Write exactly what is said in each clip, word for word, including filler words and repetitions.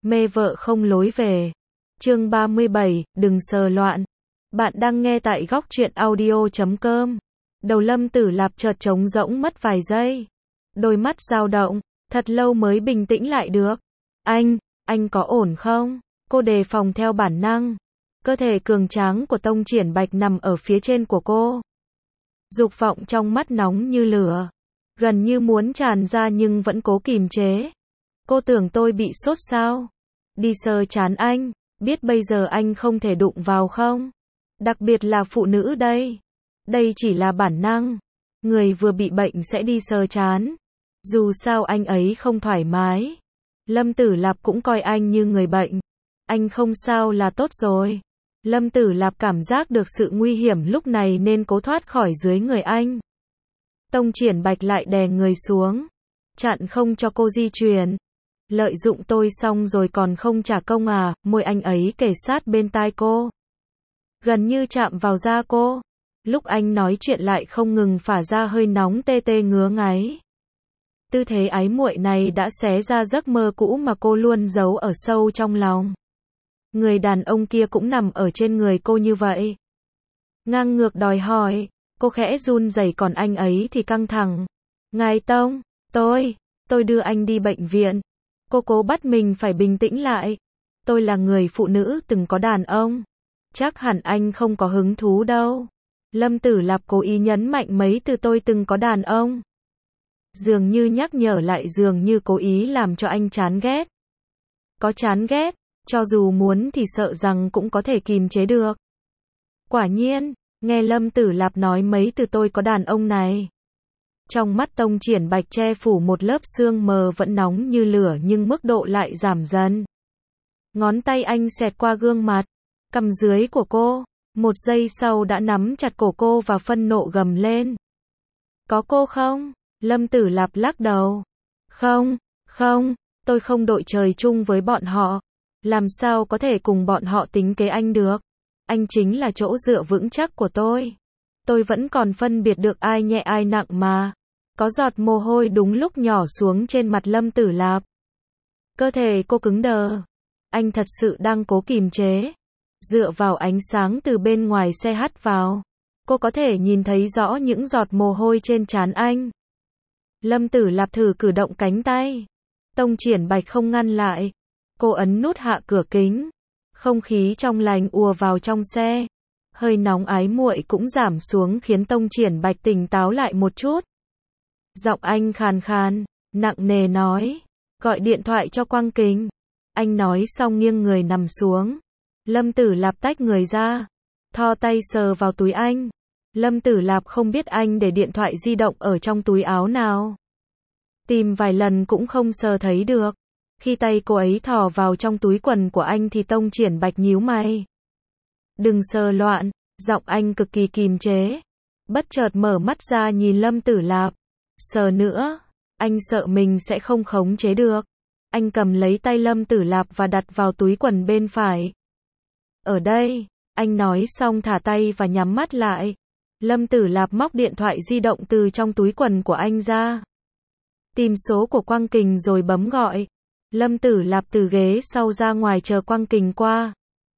Mê vợ không lối về. Chương ba mươi bảy, đừng sờ loạn. Bạn đang nghe tại góc truyện audio chấm com. Đầu Lâm Tử Lạp chợt trống rỗng mất vài giây. Đôi mắt dao động, thật lâu mới bình tĩnh lại được. Anh, anh có ổn không? Cô đề phòng theo bản năng. Cơ thể cường tráng của Tông Triển Bạch nằm ở phía trên của cô. Dục vọng trong mắt nóng như lửa. Gần như muốn tràn ra nhưng vẫn cố kìm chế. Cô tưởng tôi bị sốt sao? Đi sờ trán anh, biết bây giờ anh không thể đụng vào không? Đặc biệt là phụ nữ đây. Đây chỉ là bản năng. Người vừa bị bệnh sẽ đi sờ trán. Dù sao anh ấy không thoải mái. Lâm Tử Lạp cũng coi anh như người bệnh. Anh không sao là tốt rồi. Lâm Tử Lạp cảm giác được sự nguy hiểm lúc này nên cố thoát khỏi dưới người anh. Tông Triển Bạch lại đè người xuống, chặn không cho cô di chuyển. Lợi dụng tôi xong rồi còn không trả công à? Môi anh ấy kề sát bên tai cô, gần như chạm vào da cô. Lúc anh nói chuyện lại không ngừng phả ra hơi nóng tê tê ngứa ngáy. Tư thế ái muội này đã xé ra giấc mơ cũ mà cô luôn giấu ở sâu trong lòng. Người đàn ông kia cũng nằm ở trên người cô như vậy. Ngang ngược đòi hỏi. Cô khẽ run rẩy còn anh ấy thì căng thẳng. Ngài Tông, tôi, tôi đưa anh đi bệnh viện. Cô cố bắt mình phải bình tĩnh lại. Tôi là người phụ nữ từng có đàn ông. Chắc hẳn anh không có hứng thú đâu. Lâm Tử Lạp cố ý nhấn mạnh mấy từ tôi từng có đàn ông. Dường như nhắc nhở lại dường như cố ý làm cho anh chán ghét. Có chán ghét, cho dù muốn thì sợ rằng cũng có thể kìm chế được. Quả nhiên, nghe Lâm Tử Lạp nói mấy từ tôi có đàn ông này. Trong mắt Tông Triển Bạch che phủ một lớp sương mờ vẫn nóng như lửa nhưng mức độ lại giảm dần. Ngón tay anh xẹt qua gương mặt, cằm dưới của cô. Một giây sau đã nắm chặt cổ cô và phân nộ gầm lên. Có cô không? Lâm Tử Lạp lắc đầu. Không, không, tôi không đội trời chung với bọn họ. Làm sao có thể cùng bọn họ tính kế anh được? Anh chính là chỗ dựa vững chắc của tôi. Tôi vẫn còn phân biệt được ai nhẹ ai nặng mà. Có giọt mồ hôi đúng lúc nhỏ xuống trên mặt Lâm Tử Lạp. Cơ thể cô cứng đờ. Anh thật sự đang cố kìm chế. Dựa vào ánh sáng từ bên ngoài xe hắt vào, cô có thể nhìn thấy rõ những giọt mồ hôi trên trán anh. Lâm Tử Lạp thử cử động cánh tay. Tông Triển Bạch không ngăn lại. Cô ấn nút hạ cửa kính. Không khí trong lành ùa vào trong xe. Hơi nóng ái muội cũng giảm xuống khiến Tông Triển Bạch tỉnh táo lại một chút. Giọng anh khàn khàn, nặng nề nói. Gọi điện thoại cho Quang Kình. Anh nói xong nghiêng người nằm xuống. Lâm Tử Lạp tách người ra. Thò tay sờ vào túi anh. Lâm Tử Lạp không biết anh để điện thoại di động ở trong túi áo nào. Tìm vài lần cũng không sờ thấy được. Khi tay cô ấy thò vào trong túi quần của anh thì Tông Triển Bạch nhíu mày. Đừng sờ loạn, giọng anh cực kỳ kìm chế. Bất chợt mở mắt ra nhìn Lâm Tử Lạp. Sờ nữa, anh sợ mình sẽ không khống chế được. Anh cầm lấy tay Lâm Tử Lạp và đặt vào túi quần bên phải. Ở đây, anh nói xong thả tay và nhắm mắt lại. Lâm Tử Lạp móc điện thoại di động từ trong túi quần của anh ra. Tìm số của Quang Kình rồi bấm gọi. Lâm Tử Lạp từ ghế sau ra ngoài chờ Quang Kình qua.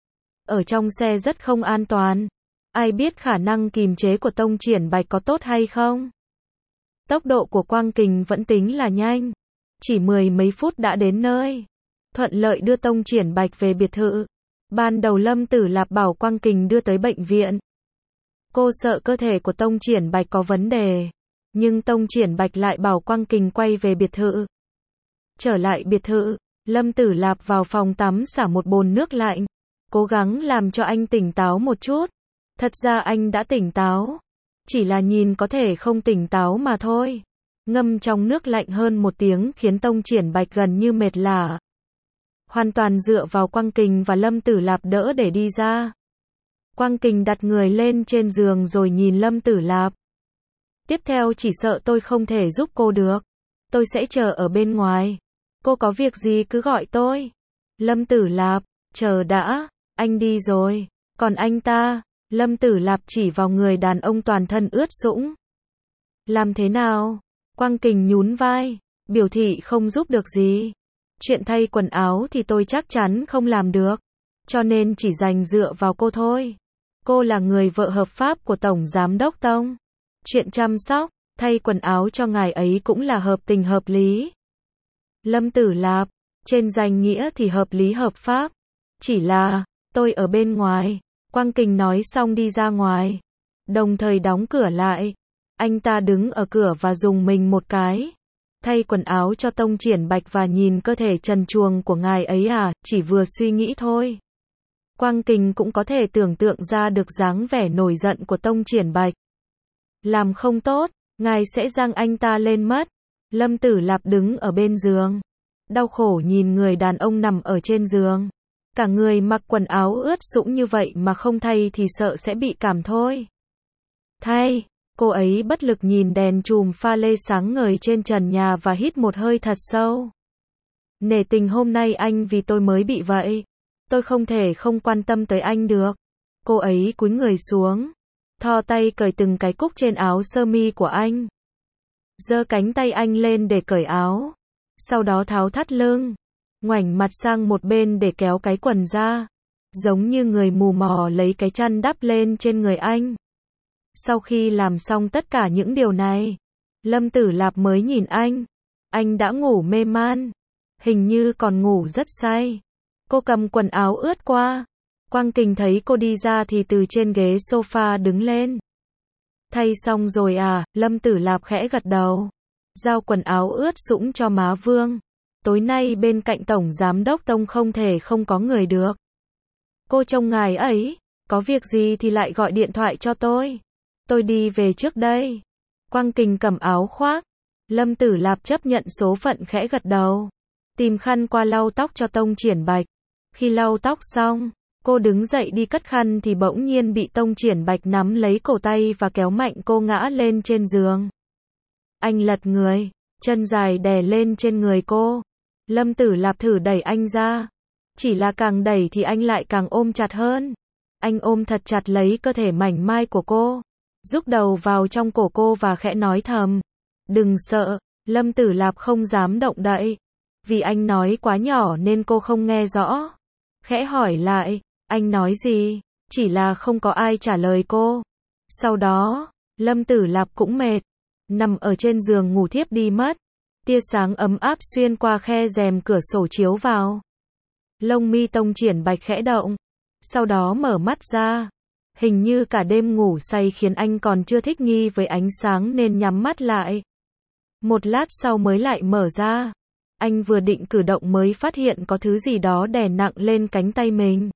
Ở trong xe rất không an toàn. Ai biết khả năng kìm chế của Tông Triển Bạch có tốt hay không? Tốc độ của Quang Kình vẫn tính là nhanh. Chỉ mười mấy phút đã đến nơi. Thuận lợi đưa Tông Triển Bạch về biệt thự. Ban đầu Lâm Tử Lạp bảo Quang Kình đưa tới bệnh viện. Cô sợ cơ thể của Tông Triển Bạch có vấn đề. Nhưng Tông Triển Bạch lại bảo Quang Kình quay về biệt thự. Trở lại biệt thự, Lâm Tử Lạp vào phòng tắm xả một bồn nước lạnh. Cố gắng làm cho anh tỉnh táo một chút. Thật ra anh đã tỉnh táo. Chỉ là nhìn có thể không tỉnh táo mà thôi. Ngâm trong nước lạnh hơn một tiếng khiến Tông Triển Bạch gần như mệt lả. Hoàn toàn dựa vào Quang Kình và Lâm Tử Lạp đỡ để đi ra. Quang Kình đặt người lên trên giường rồi nhìn Lâm Tử Lạp. Tiếp theo chỉ sợ tôi không thể giúp cô được. Tôi sẽ chờ ở bên ngoài. Cô có việc gì cứ gọi tôi. Lâm Tử Lạp, chờ đã, anh đi rồi. Còn anh ta, Lâm Tử Lạp chỉ vào người đàn ông toàn thân ướt sũng. Làm thế nào? Quang Kình nhún vai, biểu thị không giúp được gì. Chuyện thay quần áo thì tôi chắc chắn không làm được. Cho nên chỉ dành dựa vào cô thôi. Cô là người vợ hợp pháp của Tổng Giám đốc Tông. Chuyện chăm sóc, thay quần áo cho ngài ấy cũng là hợp tình hợp lý. Lâm Tử Lạp, trên danh nghĩa thì hợp lý hợp pháp. Chỉ là, tôi ở bên ngoài. Quang Kình nói xong đi ra ngoài. Đồng thời đóng cửa lại. Anh ta đứng ở cửa và dùng mình một cái. Thay quần áo cho Tông Triển Bạch và nhìn cơ thể trần truồng của ngài ấy à, chỉ vừa suy nghĩ thôi. Quang Kình cũng có thể tưởng tượng ra được dáng vẻ nổi giận của Tông Triển Bạch. Làm không tốt, ngài sẽ giăng anh ta lên mất. Lâm Tử Lạp đứng ở bên giường. Đau khổ nhìn người đàn ông nằm ở trên giường. Cả người mặc quần áo ướt sũng như vậy mà không thay thì sợ sẽ bị cảm thôi. Thay, cô ấy bất lực nhìn đèn chùm pha lê sáng ngời trên trần nhà và hít một hơi thật sâu. Nể tình hôm nay anh vì tôi mới bị vậy. Tôi không thể không quan tâm tới anh được. Cô ấy cúi người xuống. Thò tay cởi từng cái cúc trên áo sơ mi của anh. Giơ cánh tay anh lên để cởi áo. Sau đó tháo thắt lưng. Ngoảnh mặt sang một bên để kéo cái quần ra. Giống như người mù mò lấy cái chăn đắp lên trên người anh. Sau khi làm xong tất cả những điều này, Lâm Tử Lạp mới nhìn anh. Anh đã ngủ mê man. Hình như còn ngủ rất say. Cô cầm quần áo ướt qua. Quang Kình thấy cô đi ra thì từ trên ghế sofa đứng lên. Thay xong rồi à, Lâm Tử Lạp khẽ gật đầu. Giao quần áo ướt sũng cho má Vương. Tối nay bên cạnh Tổng Giám đốc Tông không thể không có người được. Cô trông ngài ấy, có việc gì thì lại gọi điện thoại cho tôi. Tôi đi về trước đây. Quang Kình cầm áo khoác. Lâm Tử Lạp chấp nhận số phận khẽ gật đầu. Tìm khăn qua lau tóc cho Tông Triển Bạch. Khi lau tóc xong, cô đứng dậy đi cất khăn thì bỗng nhiên bị Tông Triển Bạch nắm lấy cổ tay và kéo mạnh cô ngã lên trên giường. Anh lật người, chân dài đè lên trên người cô. Lâm Tử Lạp thử đẩy anh ra. Chỉ là càng đẩy thì anh lại càng ôm chặt hơn. Anh ôm thật chặt lấy cơ thể mảnh mai của cô. Rúc đầu vào trong cổ cô và khẽ nói thầm. Đừng sợ. Lâm Tử Lạp không dám động đậy. Vì anh nói quá nhỏ nên cô không nghe rõ. Khẽ hỏi lại. Anh nói gì? Chỉ là không có ai trả lời cô. Sau đó, Lâm Tử Lạp cũng mệt. Nằm ở trên giường ngủ thiếp đi mất. Tia sáng ấm áp xuyên qua khe rèm cửa sổ chiếu vào. Lông mi Tông Triển Bạch khẽ động. Sau đó mở mắt ra. Hình như cả đêm ngủ say khiến anh còn chưa thích nghi với ánh sáng nên nhắm mắt lại. Một lát sau mới lại mở ra. Anh vừa định cử động mới phát hiện có thứ gì đó đè nặng lên cánh tay mình.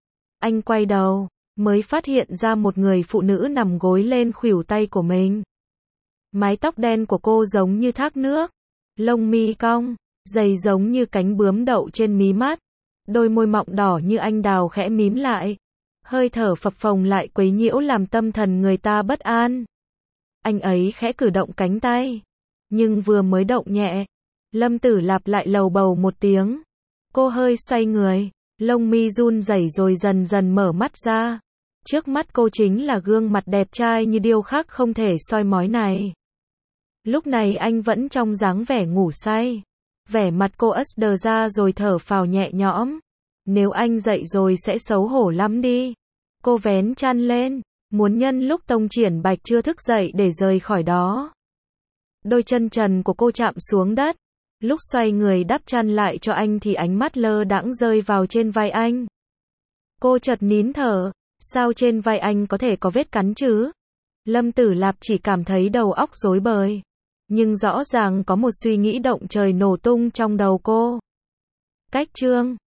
Anh quay đầu, mới phát hiện ra một người phụ nữ nằm gối lên khuỷu tay của mình. Mái tóc đen của cô giống như thác nước. Lông mi cong, dày giống như cánh bướm đậu trên mí mắt. Đôi môi mọng đỏ như anh đào khẽ mím lại. Hơi thở phập phồng lại quấy nhiễu làm tâm thần người ta bất an. Anh ấy khẽ cử động cánh tay. Nhưng vừa mới động nhẹ, Lâm Tử Lạp lại lầu bầu một tiếng. Cô hơi xoay người, lông mi run rẩy rồi dần dần mở mắt ra. Trước mắt cô chính là gương mặt đẹp trai như điêu khắc không thể soi mói này. Lúc này anh vẫn trong dáng vẻ ngủ say. Vẻ mặt cô ất đờ ra rồi thở phào nhẹ nhõm. Nếu anh dậy rồi sẽ xấu hổ lắm đi. Cô vén chăn lên, muốn nhân lúc Tông Triển Bạch chưa thức dậy để rời khỏi đó. Đôi chân trần của cô chạm xuống đất. Lúc xoay người đắp chăn lại cho anh thì ánh mắt lơ đãng rơi vào trên vai anh. Cô chợt nín thở. Sao trên vai anh có thể có vết cắn chứ? Lâm Tử Lạp chỉ cảm thấy đầu óc rối bời. Nhưng rõ ràng có một suy nghĩ động trời nổ tung trong đầu cô. Cách chương